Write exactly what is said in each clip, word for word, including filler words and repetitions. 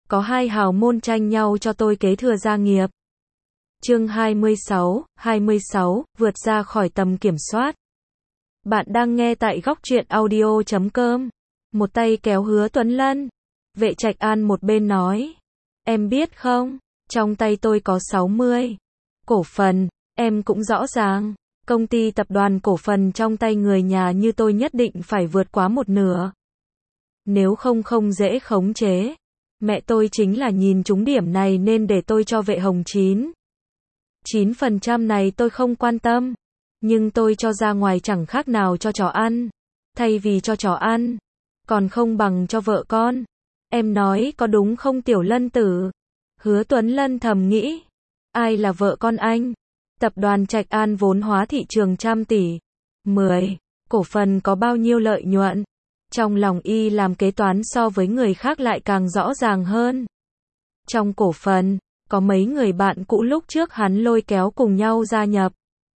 có hai hào môn tranh nhau cho tôi kế thừa gia nghiệp. Chương hai mươi sáu, hai mươi sáu, vượt ra khỏi tầm kiểm soát. Bạn đang nghe tại góc truyện audio chấm com. Một tay kéo Hứa Tuấn Lân. Vệ Trạch An một bên nói. Em biết không, trong tay tôi có sáu mươi cổ phần, em cũng rõ ràng. Công ty tập đoàn cổ phần trong tay người nhà như tôi nhất định phải vượt quá một nửa. Nếu không không dễ khống chế. Mẹ tôi chính là nhìn trúng điểm này nên để tôi cho Vệ Hồng chín. chín phần trăm này tôi không quan tâm. Nhưng tôi cho ra ngoài chẳng khác nào cho chó ăn. Thay vì cho chó ăn, còn không bằng cho vợ con. Em nói có đúng không Tiểu Lân tử? Hứa Tuấn Lân thầm nghĩ. Ai là vợ con anh? Tập đoàn Trạch An vốn hóa thị trường trăm tỷ. mười. Cổ phần có bao nhiêu lợi nhuận? Trong lòng y làm kế toán so với người khác lại càng rõ ràng hơn. Trong cổ phần, có mấy người bạn cũ lúc trước hắn lôi kéo cùng nhau gia nhập.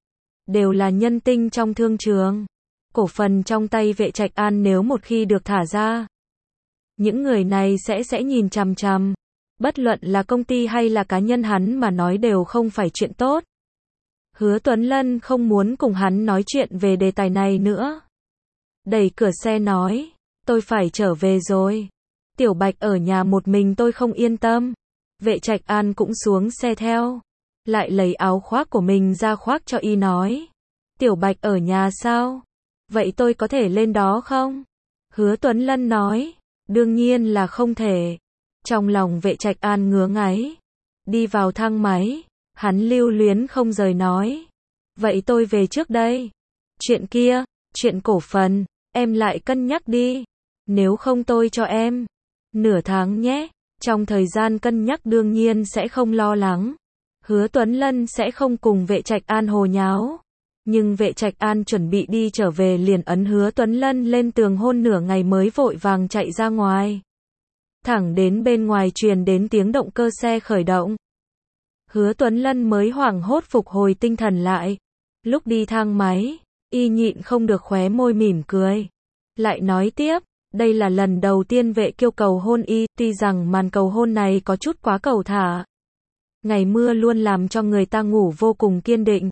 Đều là nhân tinh trong thương trường. Cổ phần trong tay Vệ Trạch An nếu một khi được thả ra, những người này sẽ sẽ nhìn chằm chằm. Bất luận là công ty hay là cá nhân hắn mà nói đều không phải chuyện tốt. Hứa Tuấn Lân không muốn cùng hắn nói chuyện về đề tài này nữa. Đẩy cửa xe nói, tôi phải trở về rồi. Tiểu Bạch ở nhà một mình tôi không yên tâm. Vệ Trạch An cũng xuống xe theo. Lại lấy áo khoác của mình ra khoác cho y nói. Tiểu Bạch ở nhà sao? Vậy tôi có thể lên đó không? Hứa Tuấn Lân nói, đương nhiên là không thể. Trong lòng Vệ Trạch An ngứa ngáy. Đi vào thang máy, hắn lưu luyến không rời nói. Vậy tôi về trước đây. Chuyện kia, chuyện cổ phần, em lại cân nhắc đi. Nếu không tôi cho em nửa tháng nhé. Trong thời gian cân nhắc đương nhiên sẽ không lo lắng. Hứa Tuấn Lân sẽ không cùng Vệ Trạch An hồ nháo. Nhưng Vệ Trạch An chuẩn bị đi trở về liền ấn Hứa Tuấn Lân lên tường hôn nửa ngày mới vội vàng chạy ra ngoài. Thẳng đến bên ngoài truyền đến tiếng động cơ xe khởi động. Hứa Tuấn Lân mới hoảng hốt phục hồi tinh thần lại. Lúc đi thang máy, y nhịn không được khóe môi mỉm cười. Lại nói tiếp, đây là lần đầu tiên Vệ Kiêu cầu hôn y, tuy rằng màn cầu hôn này có chút quá cầu thả. Ngày mưa luôn làm cho người ta ngủ vô cùng kiên định.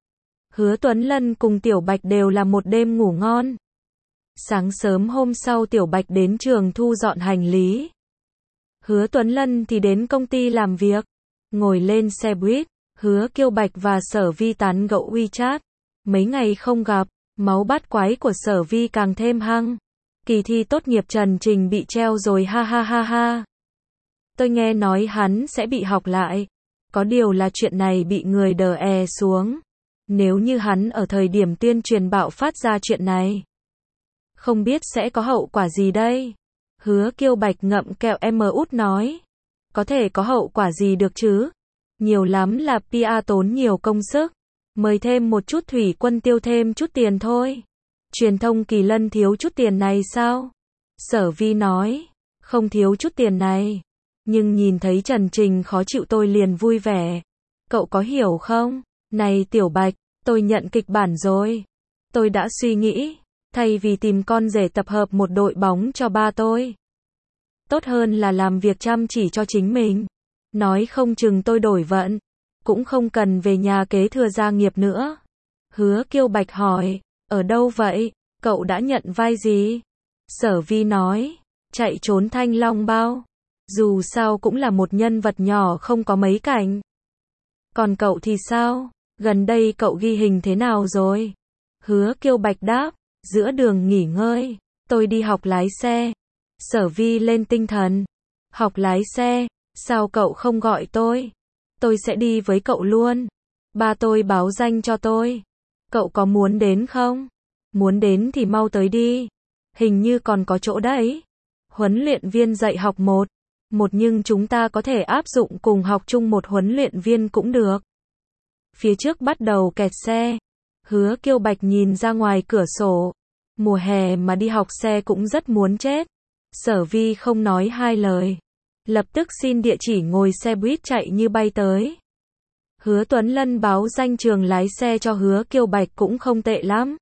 Hứa Tuấn Lân cùng Tiểu Bạch đều là một đêm ngủ ngon. Sáng sớm hôm sau Tiểu Bạch đến trường thu dọn hành lý. Hứa Tuấn Lân thì đến công ty làm việc. Ngồi lên xe buýt, Hứa Kiêu Bạch và Sở Vi tán gẫu WeChat. Mấy ngày không gặp, máu bát quái của Sở Vi càng thêm hăng. Kỳ thi tốt nghiệp Trần Trình bị treo rồi ha ha ha ha. Tôi nghe nói hắn sẽ bị học lại. Có điều là chuyện này bị người đờ è xuống. Nếu như hắn ở thời điểm tuyên truyền bạo phát ra chuyện này, không biết sẽ có hậu quả gì đây? Hứa Kiêu Bạch ngậm kẹo em út nói. Có thể có hậu quả gì được chứ? Nhiều lắm là pê e tốn nhiều công sức. Mời thêm một chút thủy quân tiêu thêm chút tiền thôi. Truyền thông Kỳ Lân thiếu chút tiền này sao? Sở Vi nói. Không thiếu chút tiền này. Nhưng nhìn thấy Trần Trình khó chịu tôi liền vui vẻ. Cậu có hiểu không? Này Tiểu Bạch, tôi nhận kịch bản rồi. Tôi đã suy nghĩ. Thay vì tìm con rể tập hợp một đội bóng cho ba tôi, tốt hơn là làm việc chăm chỉ cho chính mình. Nói không chừng tôi đổi vận. Cũng không cần về nhà kế thừa gia nghiệp nữa. Hứa Kiêu Bạch hỏi. Ở đâu vậy? Cậu đã nhận vai gì? Sở Vi nói. Chạy trốn Thanh Long Bao. Dù sao cũng là một nhân vật nhỏ không có mấy cảnh. Còn cậu thì sao? Gần đây cậu ghi hình thế nào rồi? Hứa Kiêu Bạch đáp. Giữa đường nghỉ ngơi, tôi đi học lái xe. Sở Vi lên tinh thần. Học lái xe? Sao cậu không gọi tôi? Tôi sẽ đi với cậu luôn. Ba tôi báo danh cho tôi. Cậu có muốn đến không? Muốn đến thì mau tới đi. Hình như còn có chỗ đấy. Huấn luyện viên dạy học một. Một nhưng chúng ta có thể áp dụng cùng học chung một huấn luyện viên cũng được. Phía trước bắt đầu kẹt xe. Hứa Kiêu Bạch nhìn ra ngoài cửa sổ. Mùa hè mà đi học xe cũng rất muốn chết. Sở Vi không nói hai lời. Lập tức xin địa chỉ ngồi xe buýt chạy như bay tới. Hứa Tuấn Lân báo danh trường lái xe cho Hứa Kiêu Bạch cũng không tệ lắm.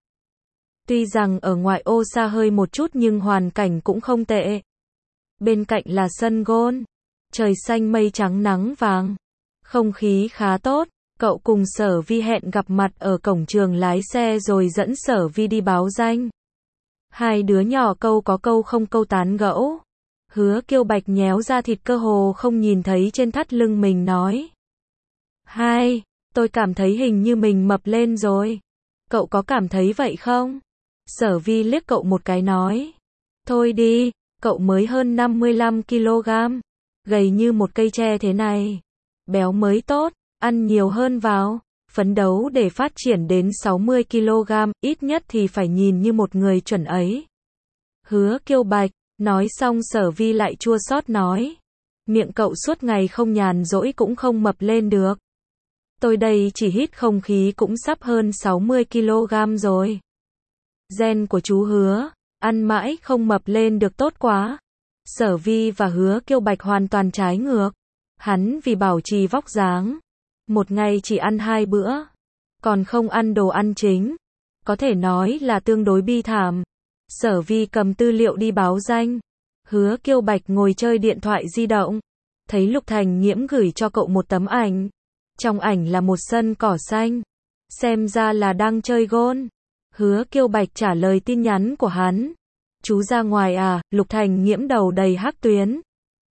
Tuy rằng ở ngoại ô xa hơi một chút nhưng hoàn cảnh cũng không tệ. Bên cạnh là sân golf. Trời xanh mây trắng nắng vàng. Không khí khá tốt. Cậu cùng Sở Vi hẹn gặp mặt ở cổng trường lái xe rồi dẫn Sở Vi đi báo danh. Hai đứa nhỏ câu có câu không câu tán gẫu. Hứa Kiêu Bạch nhéo ra thịt cơ hồ không nhìn thấy trên thắt lưng mình nói. Hai, tôi cảm thấy hình như mình mập lên rồi. Cậu có cảm thấy vậy không? Sở Vi liếc cậu một cái nói. Thôi đi, cậu mới hơn năm mươi lăm ki lô gam. Gầy như một cây tre thế này. Béo mới tốt, ăn nhiều hơn vào. Phấn đấu để phát triển đến sáu mươi ki lô gam, ít nhất thì phải nhìn như một người chuẩn ấy. Hứa Kiêu Bạch, nói xong Sở Vi lại chua xót nói. Miệng cậu suốt ngày không nhàn rỗi cũng không mập lên được. Tôi đây chỉ hít không khí cũng sắp hơn sáu mươi ki lô gam rồi. Gen của chú Hứa, ăn mãi không mập lên được tốt quá. Sở Vi và Hứa Kiêu Bạch hoàn toàn trái ngược. Hắn vì bảo trì vóc dáng, một ngày chỉ ăn hai bữa, còn không ăn đồ ăn chính. Có thể nói là tương đối bi thảm. Sở Vi cầm tư liệu đi báo danh. Hứa Kiêu Bạch ngồi chơi điện thoại di động. Thấy Lục Thành Nghiễm gửi cho cậu một tấm ảnh. Trong ảnh là một sân cỏ xanh. Xem ra là đang chơi gôn. Hứa Kiêu Bạch trả lời tin nhắn của hắn. Chú ra ngoài à? Lục Thành Nghiễm đầu đầy hắc tuyến.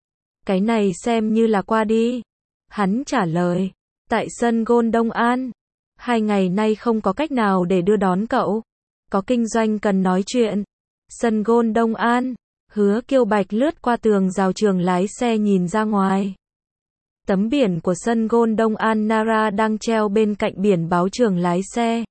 Cái này xem như là qua đi. Hắn trả lời. Tại sân gôn Đông An. Hai ngày nay không có cách nào để đưa đón cậu. Có kinh doanh cần nói chuyện. Sân gôn Đông An. Hứa Kiêu Bạch lướt qua tường rào trường lái xe nhìn ra ngoài. Tấm biển của sân gôn Đông An Nara đang treo bên cạnh biển báo trường lái xe.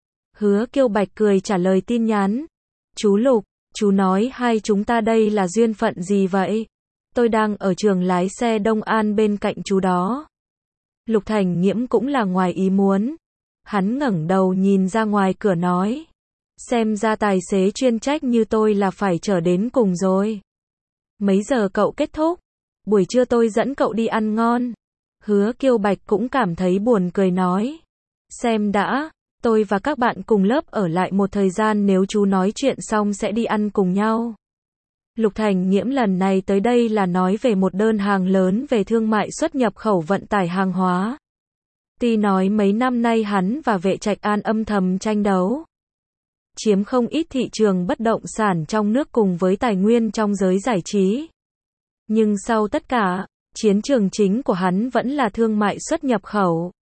Hứa Kiêu Bạch cười trả lời tin nhắn. Chú Lục, chú nói hai chúng ta đây là duyên phận gì vậy? Tôi đang ở trường lái xe Đông An bên cạnh chú đó. Lục Thành Nghiễm cũng là ngoài ý muốn. Hắn ngẩng đầu nhìn ra ngoài cửa nói. Xem ra tài xế chuyên trách như tôi là phải chở đến cùng rồi. Mấy giờ cậu kết thúc? Buổi trưa tôi dẫn cậu đi ăn ngon. Hứa Kiêu Bạch cũng cảm thấy buồn cười nói. Xem đã, tôi và các bạn cùng lớp ở lại một thời gian, nếu chú nói chuyện xong sẽ đi ăn cùng nhau. Lục Thành Nghiễm lần này tới đây là nói về một đơn hàng lớn về thương mại xuất nhập khẩu vận tải hàng hóa. Tuy nói mấy năm nay hắn và Vệ Trạch An âm thầm tranh đấu, chiếm không ít thị trường bất động sản trong nước cùng với tài nguyên trong giới giải trí. Nhưng sau tất cả, chiến trường chính của hắn vẫn là thương mại xuất nhập khẩu.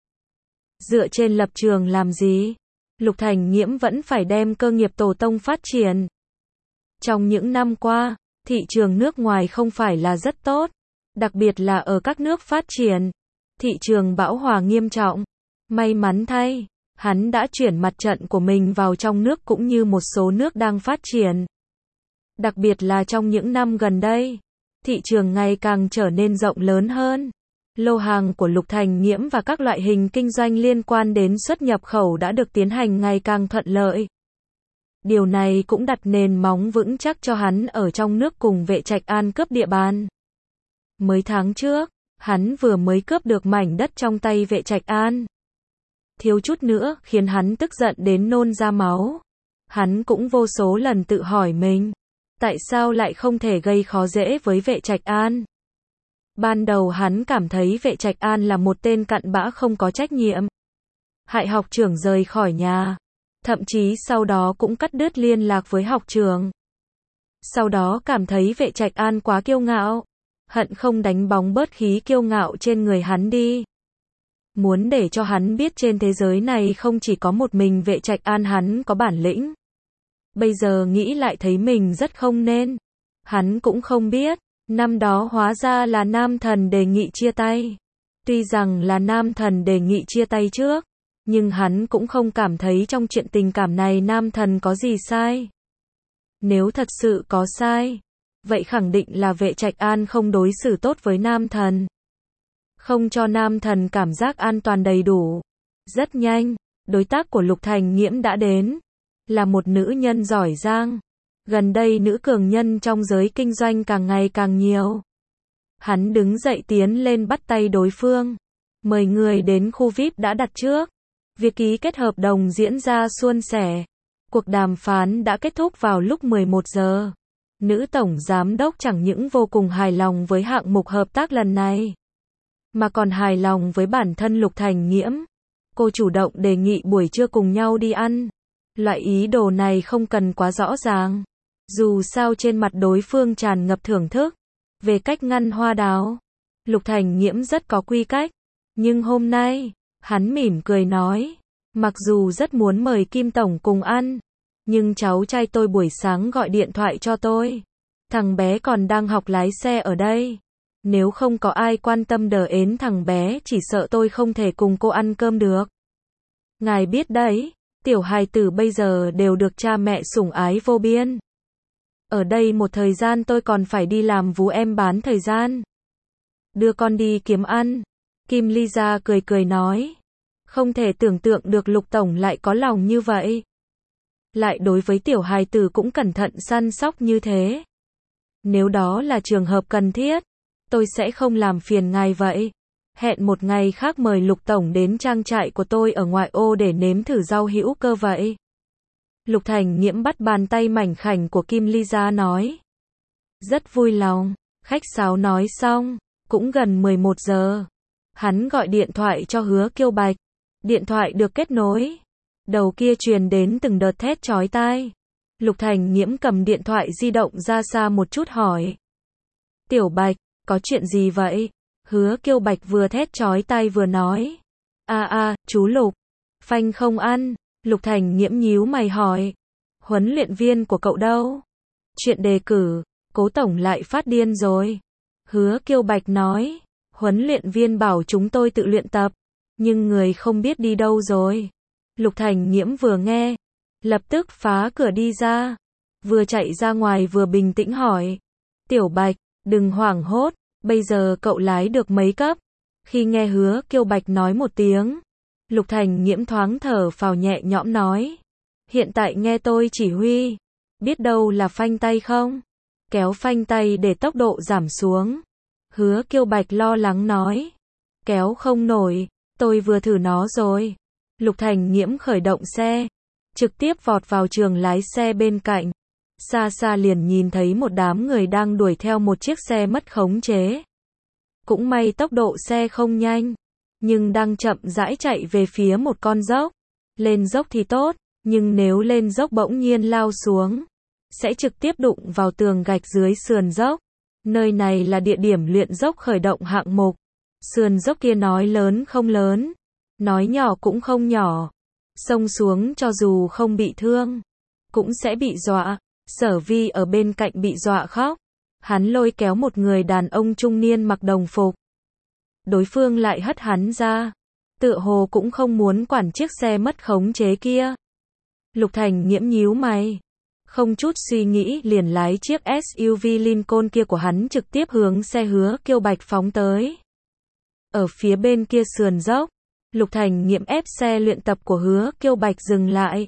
Dựa trên lập trường làm gì? Lục Thành Nghiễm vẫn phải đem cơ nghiệp tổ tông phát triển. Trong những năm qua, thị trường nước ngoài không phải là rất tốt, đặc biệt là ở các nước phát triển. Thị trường bão hòa nghiêm trọng. May mắn thay, hắn đã chuyển mặt trận của mình vào trong nước cũng như một số nước đang phát triển. Đặc biệt là trong những năm gần đây, thị trường ngày càng trở nên rộng lớn hơn. Lô hàng của Lục Thành Nghiễm và các loại hình kinh doanh liên quan đến xuất nhập khẩu đã được tiến hành ngày càng thuận lợi. Điều này cũng đặt nền móng vững chắc cho hắn ở trong nước cùng Vệ Trạch An cướp địa bàn. Mới tháng trước, hắn vừa mới cướp được mảnh đất trong tay Vệ Trạch An. Thiếu chút nữa khiến hắn tức giận đến nôn ra máu. Hắn cũng vô số lần tự hỏi mình, tại sao lại không thể gây khó dễ với Vệ Trạch An. Ban đầu hắn cảm thấy Vệ Trạch An là một tên cặn bã không có trách nhiệm, hại học trưởng rời khỏi nhà, thậm chí sau đó cũng cắt đứt liên lạc với học trưởng. Sau đó cảm thấy Vệ Trạch An quá kiêu ngạo, hận không đánh bóng bớt khí kiêu ngạo trên người hắn đi. Muốn để cho hắn biết trên thế giới này không chỉ có một mình Vệ Trạch An hắn có bản lĩnh. Bây giờ nghĩ lại thấy mình rất không nên. Hắn cũng không biết, năm đó hóa ra là Nam Thần đề nghị chia tay. Tuy rằng là Nam Thần đề nghị chia tay trước, nhưng hắn cũng không cảm thấy trong chuyện tình cảm này Nam Thần có gì sai. Nếu thật sự có sai, vậy khẳng định là Vệ Trạch An không đối xử tốt với Nam Thần, không cho Nam Thần cảm giác an toàn đầy đủ. Rất nhanh, đối tác của Lục Thành Nghiễm đã đến, là một nữ nhân giỏi giang. Gần đây nữ cường nhân trong giới kinh doanh càng ngày càng nhiều. Hắn đứng dậy tiến lên bắt tay đối phương, mời người đến khu vi ai pi đã đặt trước. Việc ký kết hợp đồng diễn ra suôn sẻ. Cuộc đàm phán đã kết thúc vào lúc mười một giờ. Nữ tổng giám đốc chẳng những vô cùng hài lòng với hạng mục hợp tác lần này, mà còn hài lòng với bản thân Lục Thành Nghiễm. Cô chủ động đề nghị buổi trưa cùng nhau đi ăn. Loại ý đồ này không cần quá rõ ràng. Dù sao trên mặt đối phương tràn ngập thưởng thức. Về cách ngăn hoa đào, Lục Thành Nghiễm rất có quy cách. Nhưng hôm nay, hắn mỉm cười nói, mặc dù rất muốn mời Kim Tổng cùng ăn, nhưng cháu trai tôi buổi sáng gọi điện thoại cho tôi. Thằng bé còn đang học lái xe ở đây. Nếu không có ai quan tâm đờ ến thằng bé, chỉ sợ tôi không thể cùng cô ăn cơm được. Ngài biết đấy, tiểu hài tử bây giờ đều được cha mẹ sủng ái vô biên. Ở đây một thời gian tôi còn phải đi làm vú em bán thời gian. Đưa con đi kiếm ăn. Kim Ly Gia cười cười nói. Không thể tưởng tượng được Lục Tổng lại có lòng như vậy. Lại đối với tiểu hài tử cũng cẩn thận săn sóc như thế. Nếu đó là trường hợp cần thiết, tôi sẽ không làm phiền ngài vậy. Hẹn một ngày khác mời Lục Tổng đến trang trại của tôi ở ngoại ô để nếm thử rau hữu cơ vậy. Lục Thành Nghiễm bắt bàn tay mảnh khảnh của Kim Ly Gia nói. Rất vui lòng. Khách sáo nói xong, cũng gần mười một giờ. Hắn gọi điện thoại cho Hứa Kiêu Bạch. Điện thoại được kết nối. Đầu kia truyền đến từng đợt thét chói tai. Lục Thành Nghiễm cầm điện thoại di động ra xa một chút hỏi. Tiểu Bạch, có chuyện gì vậy? Hứa Kiêu Bạch vừa thét chói tai vừa nói. A a, chú Lục. Phanh không ăn. Lục Thành Nghiễm nhíu mày hỏi. Huấn luyện viên của cậu đâu? Chuyện đề cử, Cố Tổng lại phát điên rồi. Hứa Kiêu Bạch nói. Huấn luyện viên bảo chúng tôi tự luyện tập. Nhưng người không biết đi đâu rồi. Lục Thành Nghiễm vừa nghe, lập tức phá cửa đi ra. Vừa chạy ra ngoài vừa bình tĩnh hỏi. Tiểu Bạch, đừng hoảng hốt. Bây giờ cậu lái được mấy cấp? Khi nghe Hứa Kiêu Bạch nói một tiếng, Lục Thành Nghiễm thoáng thở phào nhẹ nhõm nói. Hiện tại nghe tôi chỉ huy. Biết đâu là phanh tay không? Kéo phanh tay để tốc độ giảm xuống. Hứa Kiêu Bạch lo lắng nói. Kéo không nổi, tôi vừa thử nó rồi. Lục Thành Nghiễm khởi động xe, trực tiếp vọt vào trường lái xe bên cạnh. Xa xa liền nhìn thấy một đám người đang đuổi theo một chiếc xe mất khống chế. Cũng may tốc độ xe không nhanh, nhưng đang chậm rãi chạy về phía một con dốc. Lên dốc thì tốt, nhưng nếu lên dốc bỗng nhiên lao xuống, sẽ trực tiếp đụng vào tường gạch dưới sườn dốc. Nơi này là địa điểm luyện dốc khởi động hạng mục. Sườn dốc kia nói lớn không lớn, nói nhỏ cũng không nhỏ. Xông xuống cho dù không bị thương, cũng sẽ bị dọa. Sở Vi ở bên cạnh bị dọa khóc. Hắn lôi kéo một người đàn ông trung niên mặc đồng phục. Đối phương lại hất hắn ra. Tựa hồ cũng không muốn quản chiếc xe mất khống chế kia. Lục Thành Nghiễm nhíu mày. Không chút suy nghĩ liền lái chiếc ét u vê Lincoln kia của hắn trực tiếp hướng xe Hứa Kiêu Bạch phóng tới. Ở phía bên kia sườn dốc, Lục Thành Nghiễm ép xe luyện tập của Hứa Kiêu Bạch dừng lại.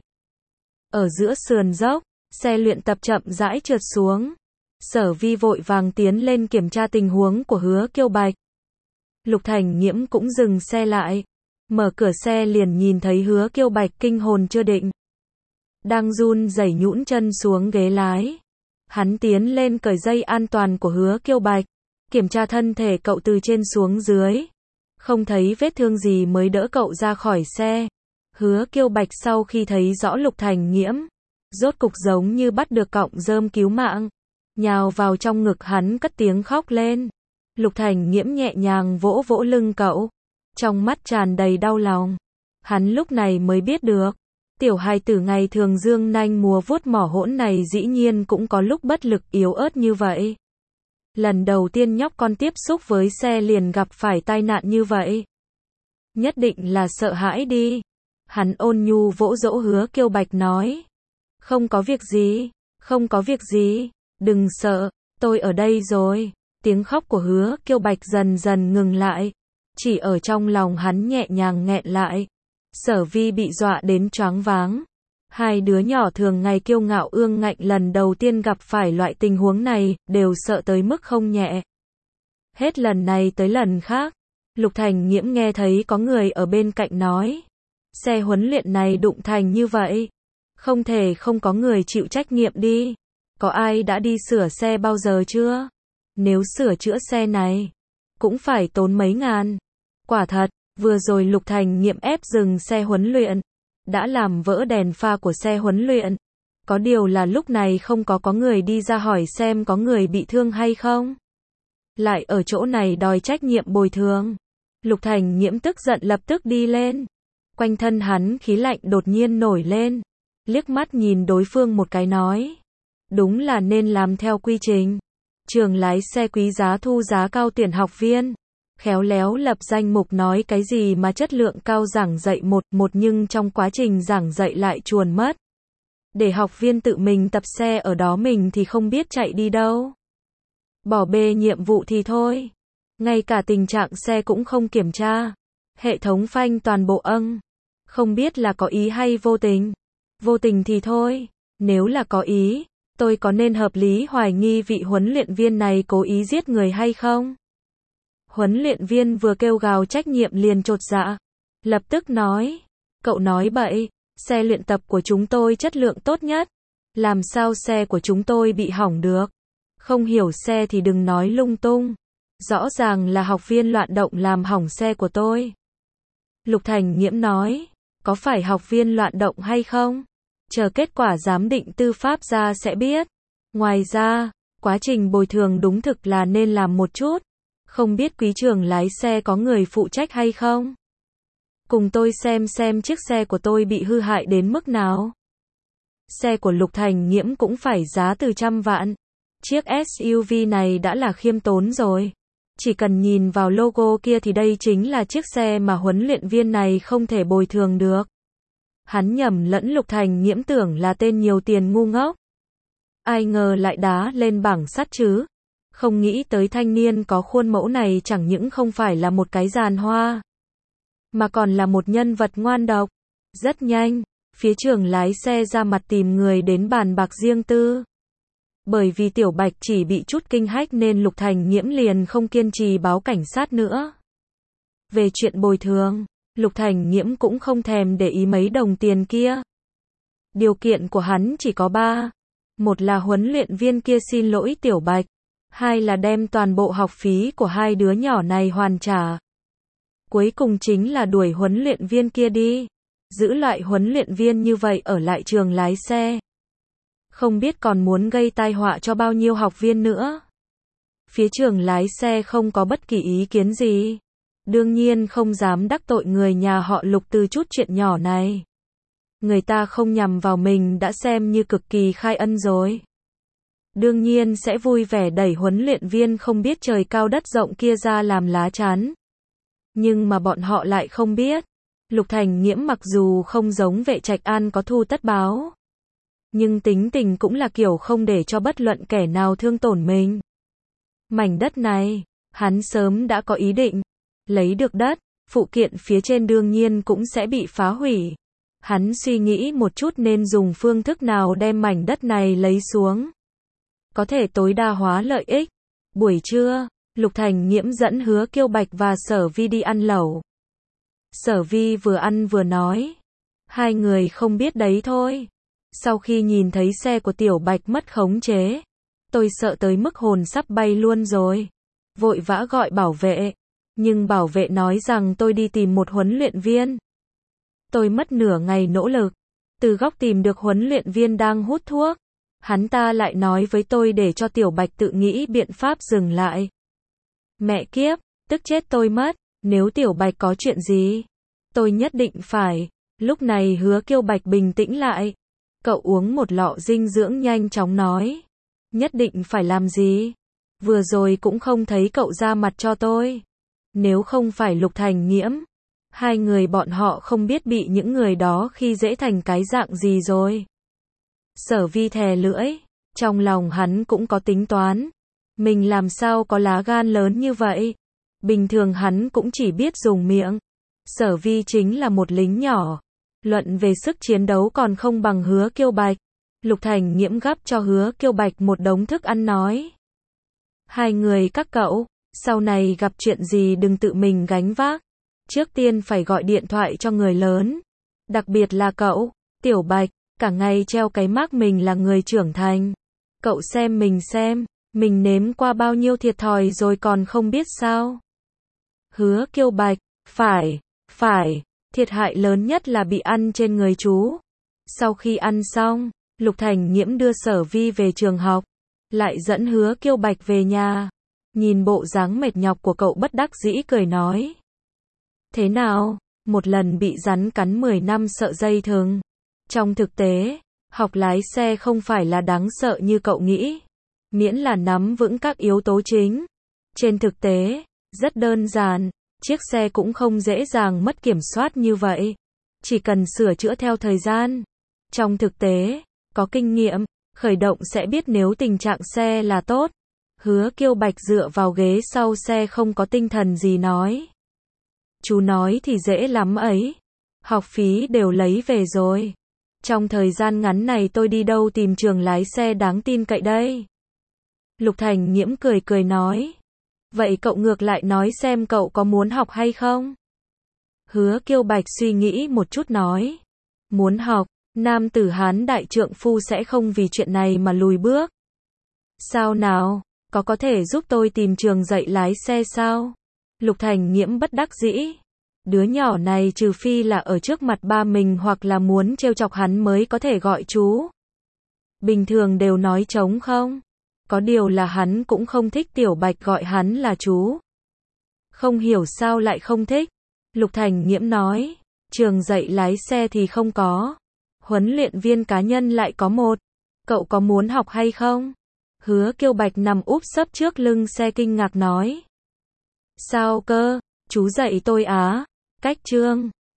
Ở giữa sườn dốc, xe luyện tập chậm rãi trượt xuống. Sở Vi vội vàng tiến lên kiểm tra tình huống của Hứa Kiêu Bạch. Lục Thành Nghiễm cũng dừng xe lại. Mở cửa xe liền nhìn thấy Hứa Kiêu Bạch kinh hồn chưa định. Đang run rẩy nhũn chân xuống ghế lái. Hắn tiến lên cởi dây an toàn của Hứa Kiêu Bạch. Kiểm tra thân thể cậu từ trên xuống dưới. Không thấy vết thương gì mới đỡ cậu ra khỏi xe. Hứa Kiêu Bạch sau khi thấy rõ Lục Thành Nghiễm, rốt cục giống như bắt được cọng rơm cứu mạng. Nhào vào trong ngực hắn cất tiếng khóc lên. Lục Thành Nghiễm nhẹ nhàng vỗ vỗ lưng cậu. Trong mắt tràn đầy đau lòng. Hắn lúc này mới biết được. Tiểu hài tử ngày thường dương nanh múa vuốt mỏ hỗn này dĩ nhiên cũng có lúc bất lực yếu ớt như vậy. Lần đầu tiên nhóc con tiếp xúc với xe liền gặp phải tai nạn như vậy. Nhất định là sợ hãi đi. Hắn ôn nhu vỗ dỗ Hứa Kiêu Bạch nói. Không có việc gì, không có việc gì, đừng sợ, tôi ở đây rồi. Tiếng khóc của Hứa Kiêu Bạch dần dần ngừng lại. Chỉ ở trong lòng hắn nhẹ nhàng nghẹn lại. Sở Vi bị dọa đến choáng váng. Hai đứa nhỏ thường ngày kiêu ngạo ương ngạnh lần đầu tiên gặp phải loại tình huống này, đều sợ tới mức không nhẹ. Hết lần này tới lần khác, Lục Thành Nghiễm nghe thấy có người ở bên cạnh nói. Xe huấn luyện này đụng thành như vậy. Không thể không có người chịu trách nhiệm đi. có ai đã đi sửa xe bao giờ chưa? Nếu sửa chữa xe này, cũng phải tốn mấy ngàn. Quả thật, vừa rồi Lục Thành Nhiệm ép dừng xe huấn luyện, đã làm vỡ đèn pha của xe huấn luyện. Có điều là lúc này không có có người đi ra hỏi xem có người bị thương hay không. Lại ở chỗ này đòi trách nhiệm bồi thường. Lục Thành Nhiễm tức giận lập tức đi lên. Quanh thân hắn khí lạnh đột nhiên nổi lên. Liếc mắt nhìn đối phương một cái nói. Đúng là nên làm theo quy trình. Trường lái xe quý giá thu giá cao tuyển học viên. Khéo léo lập danh mục nói cái gì mà chất lượng cao giảng dạy một một nhưng trong quá trình giảng dạy lại chuồn mất. Để học viên tự mình tập xe ở đó mình thì không biết chạy đi đâu. Bỏ bê nhiệm vụ thì thôi. Ngay cả tình trạng xe cũng không kiểm tra. Hệ thống phanh toàn bộ âng. Không biết là có ý hay vô tình. Vô tình thì thôi. Nếu là có ý, tôi có nên hợp lý hoài nghi vị huấn luyện viên này cố ý giết người hay không? Huấn luyện viên vừa kêu gào trách nhiệm liền chột dạ. Lập tức nói. Cậu nói bậy. Xe luyện tập của chúng tôi chất lượng tốt nhất. Làm sao xe của chúng tôi bị hỏng được? Không hiểu xe thì đừng nói lung tung. Rõ ràng là học viên loạn động làm hỏng xe của tôi. Lục Thành Nhiễm nói. Có phải học viên loạn động hay không? Chờ kết quả giám định tư pháp ra sẽ biết. Ngoài ra, quá trình bồi thường đúng thực là nên làm một chút. Không biết quý trường lái xe có người phụ trách hay không? Cùng tôi xem xem chiếc xe của tôi bị hư hại đến mức nào. Xe của Lục Thành Nhiễm cũng phải giá từ trăm vạn. Chiếc ét u vê này đã là khiêm tốn rồi. Chỉ cần nhìn vào logo kia thì đây chính là chiếc xe mà huấn luyện viên này không thể bồi thường được. Hắn nhầm lẫn Lục Thành Nhiễm tưởng là tên nhiều tiền ngu ngốc. Ai ngờ lại đá lên bảng sắt chứ. Không nghĩ tới thanh niên có khuôn mẫu này chẳng những không phải là một cái giàn hoa, mà còn là một nhân vật ngoan độc. Rất nhanh, phía trường lái xe ra mặt tìm người đến bàn bạc riêng tư. Bởi vì Tiểu Bạch chỉ bị chút kinh hách nên Lục Thành Nhiễm liền không kiên trì báo cảnh sát nữa. Về chuyện bồi thường, Lục Thành Nhiễm cũng không thèm để ý mấy đồng tiền kia. Điều kiện của hắn chỉ có ba. Một là huấn luyện viên kia xin lỗi Tiểu Bạch. Hai là đem toàn bộ học phí của hai đứa nhỏ này hoàn trả. Cuối cùng chính là đuổi huấn luyện viên kia đi. Giữ loại huấn luyện viên như vậy ở lại trường lái xe. Không biết còn muốn gây tai họa cho bao nhiêu học viên nữa. Phía trường lái xe không có bất kỳ ý kiến gì. Đương nhiên không dám đắc tội người nhà họ Lục từ chút chuyện nhỏ này. Người ta không nhằm vào mình đã xem như cực kỳ khai ân rồi. Đương nhiên sẽ vui vẻ đẩy huấn luyện viên không biết trời cao đất rộng kia ra làm lá chắn. Nhưng mà bọn họ lại không biết. Lục Thành Nhiễm mặc dù không giống Vệ Trạch An có thu tất báo. Nhưng tính tình cũng là kiểu không để cho bất luận kẻ nào thương tổn mình. Mảnh đất này, hắn sớm đã có ý định. Lấy được đất, phụ kiện phía trên đương nhiên cũng sẽ bị phá hủy. Hắn suy nghĩ một chút nên dùng phương thức nào đem mảnh đất này lấy xuống. Có thể tối đa hóa lợi ích. Buổi trưa, Lục Thành Nhiễm dẫn Hứa Kiêu Bạch và Sở Vi đi ăn lẩu. Sở Vi vừa ăn vừa nói. Hai người không biết đấy thôi. Sau khi nhìn thấy xe của Tiểu Bạch mất khống chế, tôi sợ tới mức hồn sắp bay luôn rồi. Vội vã gọi bảo vệ. Nhưng bảo vệ nói rằng tôi đi tìm một huấn luyện viên. Tôi mất nửa ngày nỗ lực. Từ góc tìm được huấn luyện viên đang hút thuốc. Hắn ta lại nói với tôi để cho Tiểu Bạch tự nghĩ biện pháp dừng lại. Mẹ kiếp, tức chết tôi mất. Nếu Tiểu Bạch có chuyện gì, tôi nhất định phải. Lúc này Hứa Kiêu Bạch bình tĩnh lại. Cậu uống một lọ dinh dưỡng nhanh chóng nói. Nhất định phải làm gì? Vừa rồi cũng không thấy cậu ra mặt cho tôi. Nếu không phải Lục Thành Nhiễm, hai người bọn họ không biết bị những người đó khi dễ thành cái dạng gì rồi. Sở Vi thè lưỡi, trong lòng hắn cũng có tính toán. Mình làm sao có lá gan lớn như vậy? Bình thường hắn cũng chỉ biết dùng miệng. Sở Vi chính là một lính nhỏ. Luận về sức chiến đấu còn không bằng Hứa Kiêu Bạch. Lục Thành Nhiễm gắp cho Hứa Kiêu Bạch một đống thức ăn nói. Hai người các cậu, sau này gặp chuyện gì đừng tự mình gánh vác. Trước tiên phải gọi điện thoại cho người lớn. Đặc biệt là cậu, Tiểu Bạch, cả ngày treo cái mác mình là người trưởng thành. Cậu xem mình xem, mình nếm qua bao nhiêu thiệt thòi rồi còn không biết sao? Hứa Kiêu Bạch, phải, phải, thiệt hại lớn nhất là bị ăn trên người chú. Sau khi ăn xong, Lục Thành Nghiễm đưa Sở Vi về trường học, lại dẫn Hứa Kiêu Bạch về nhà. Nhìn bộ dáng mệt nhọc của cậu bất đắc dĩ cười nói. Thế nào, một lần bị rắn cắn mười năm sợ dây thừng. Trong thực tế, học lái xe không phải là đáng sợ như cậu nghĩ. Miễn là nắm vững các yếu tố chính. Trên thực tế, rất đơn giản, chiếc xe cũng không dễ dàng mất kiểm soát như vậy. Chỉ cần sửa chữa theo thời gian. Trong thực tế, có kinh nghiệm, khởi động sẽ biết nếu tình trạng xe là tốt. Hứa Kiêu Bạch dựa vào ghế sau xe không có tinh thần gì nói. Chú nói thì dễ lắm ấy. Học phí đều lấy về rồi. Trong thời gian ngắn này tôi đi đâu tìm trường lái xe đáng tin cậy đây? Lục Thành Nghiễm cười cười nói. Vậy cậu ngược lại nói xem cậu có muốn học hay không? Hứa Kiêu Bạch suy nghĩ một chút nói. Muốn học, nam tử Hán đại trượng phu sẽ không vì chuyện này mà lùi bước. Sao nào, có có thể giúp tôi tìm trường dạy lái xe sao? Lục Thành Nghiễm bất đắc dĩ. Đứa nhỏ này trừ phi là ở trước mặt ba mình hoặc là muốn trêu chọc hắn mới có thể gọi chú. Bình thường đều nói trống không. Có điều là hắn cũng không thích Tiểu Bạch gọi hắn là chú. Không hiểu sao lại không thích. Lục Thành Nghiễm nói. Trường dạy lái xe thì không có. Huấn luyện viên cá nhân lại có một. Cậu có muốn học hay không? Hứa Kiêu Bạch nằm úp sấp trước lưng xe kinh ngạc nói. Sao cơ, chú dạy tôi á? Cách chương